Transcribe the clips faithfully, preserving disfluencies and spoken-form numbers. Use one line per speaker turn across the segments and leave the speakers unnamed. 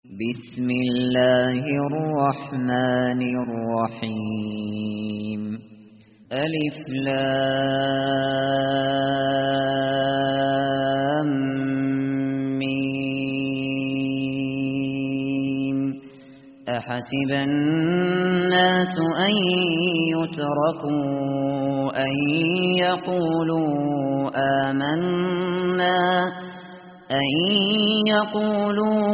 بسم الله الرحمن الرحيم ألف لام ميم أحسب الناس أن يتركوا أن يقولوا آمنا أن يقولوا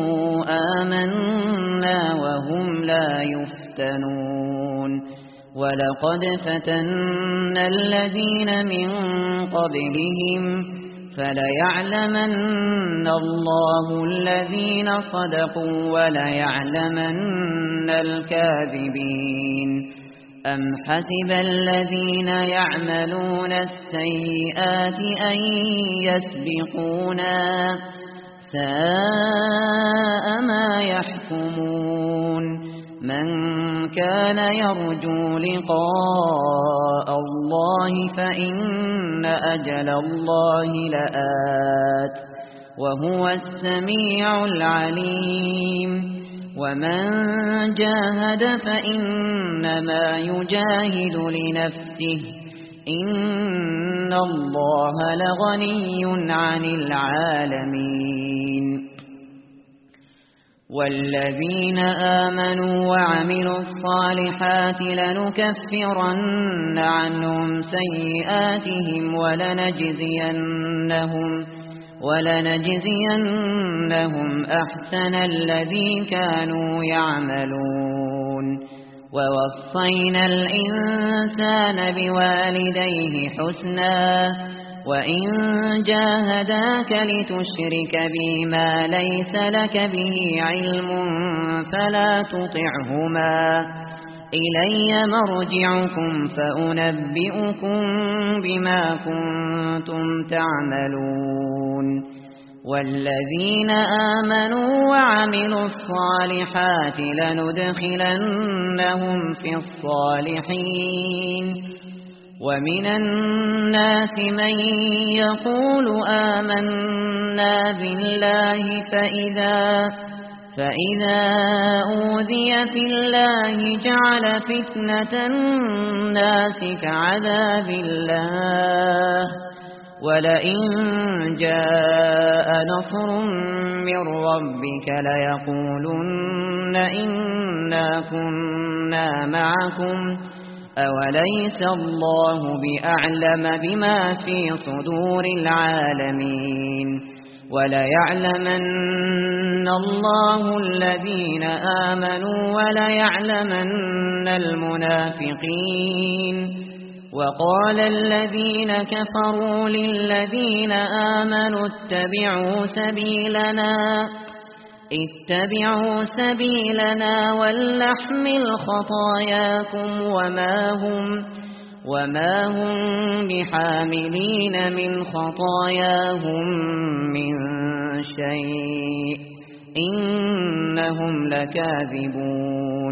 آمنا وهم لا يفتنون ولقد فتنا الذين من قبلهم فليعلمن الله الذين صدقوا وليعلمن الكاذبين أم حسب الذين يعملون السيئات أن يسبقونا ساء ما يحكمون من كان يرجو لقاء الله فإن أجل الله لآت وهو السميع العليم ومن جاهد فإنما يجاهد لنفسه إن الله لغني عن العالمين والذين آمنوا وعملوا الصالحات لنكفرن عنهم سيئاتهم ولنجزينهم ولنجزينهم أحسن الذي كانوا يعملون ووصينا الإنسان بوالديه حسنا وإن جاهداك لتشرك بي ما ليس لك به علم فلا تطعهما إلي مرجعكم فأنبئكم بما كنتم تعملون والذين آمنوا وعملوا الصالحات لندخلنهم في الصالحين ومن الناس من يقول آمنا بالله فإذا فإذا أوذي في الله جعل فتنة الناس كعذاب الله ولئن جاء نصر من ربك ليقولن إنا كنا معكم أوليس الله بأعلم بما في صدور العالمين وليعلمن الله الذين آمنوا وليعلمن المنافقين وقال الذين كفروا للذين آمنوا اتبعوا سبيلنا اتبعوا سبيلنا ولنحمل خطاياكم وما هم وما هم بحاملين من خطاياهم من شيء إنهم لكاذبون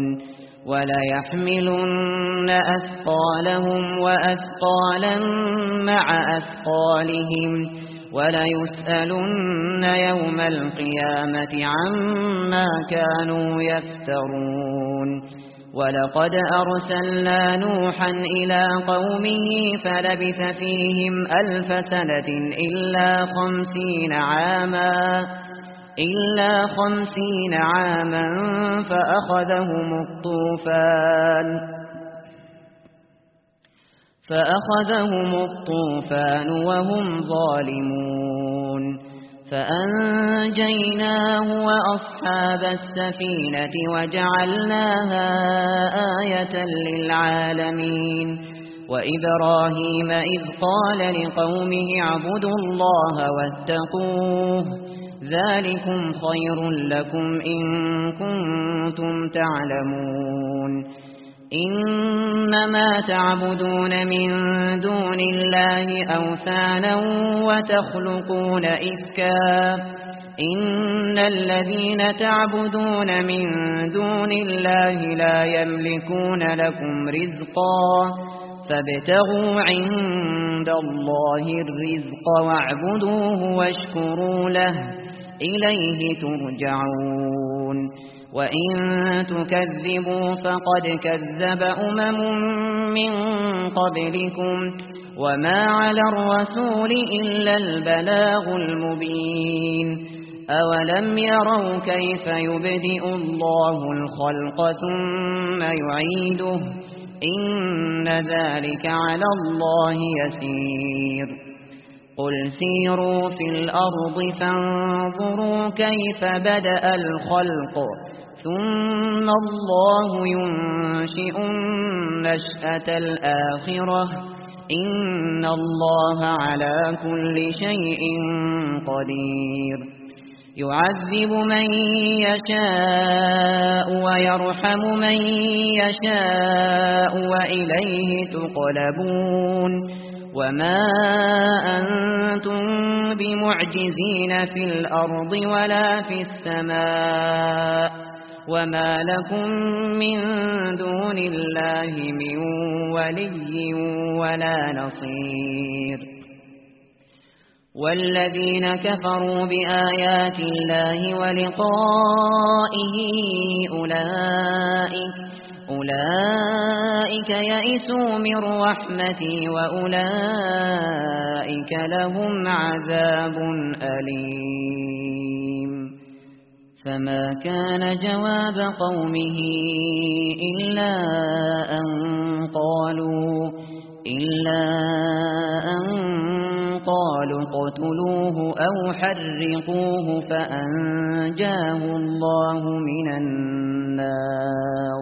وليحملن أثقالهم وأثقالا مع أثقالهم وليسألن يوم القيامة عما كانوا يفترون ولقد أرسلنا نوحا إلى قومه فلبث فيهم ألف سنة إلا خمسين عاما إلا خمسين عاما فأخذهم الطوفان فأخذهم الطوفان وهم ظالمون فأنجيناه وأصحاب السفينة وجعلناها آية للعالمين وإبراهيم إذ قال لقومه اعبدوا الله واتقوه ذلكم خير لكم إن كنتم تعلمون إنما تعبدون من دون الله أوثانا وتخلقون إفكا إن الذين تعبدون من دون الله لا يملكون لكم رزقا فابتغوا عند الله الرزق واعبدوه واشكروا له إليه ترجعون وإن تكذبوا فقد كذب أمم من قبلكم وما على الرسول إلا البلاغ المبين أولم يروا كيف يبدئ الله الخلق ثم يعيده إن ذلك على الله يسير قل سيروا في الأرض فانظروا كيف بدأ الخلق ثم الله ينشئ النشأة الآخرة إن الله على كل شيء قدير يعذب من يشاء ويرحم من يشاء وإليه تقلبون وما أنتم بمعجزين في الأرض ولا في السماء وما لكم من دون الله من ولي ولا نصير والذين كفروا بآيات الله ولقائه أولئك, أولئك يئسوا من رحمتي وأولئك لهم عذاب أليم فما كان جواب قومه إلا أن قالوا إلا أن قالوا اقتلوه أو حرقوه فأنجاه الله من النار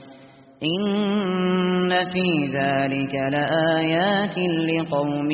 إن في ذلك لآيات لقوم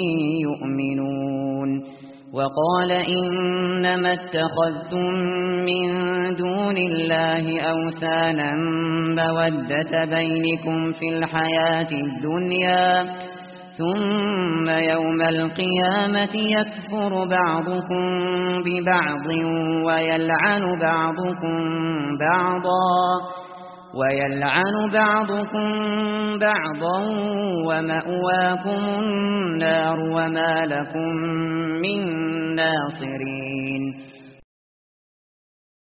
يؤمنون وقال إنما اتخذتم من دون الله أوثانا مودة بينكم في الحياة الدنيا ثم يوم القيامة يكفر بعضكم ببعض ويلعن بعضكم بعضا ويلعن بعضكم بعضا ومأواكم النار وما لكم من ناصرين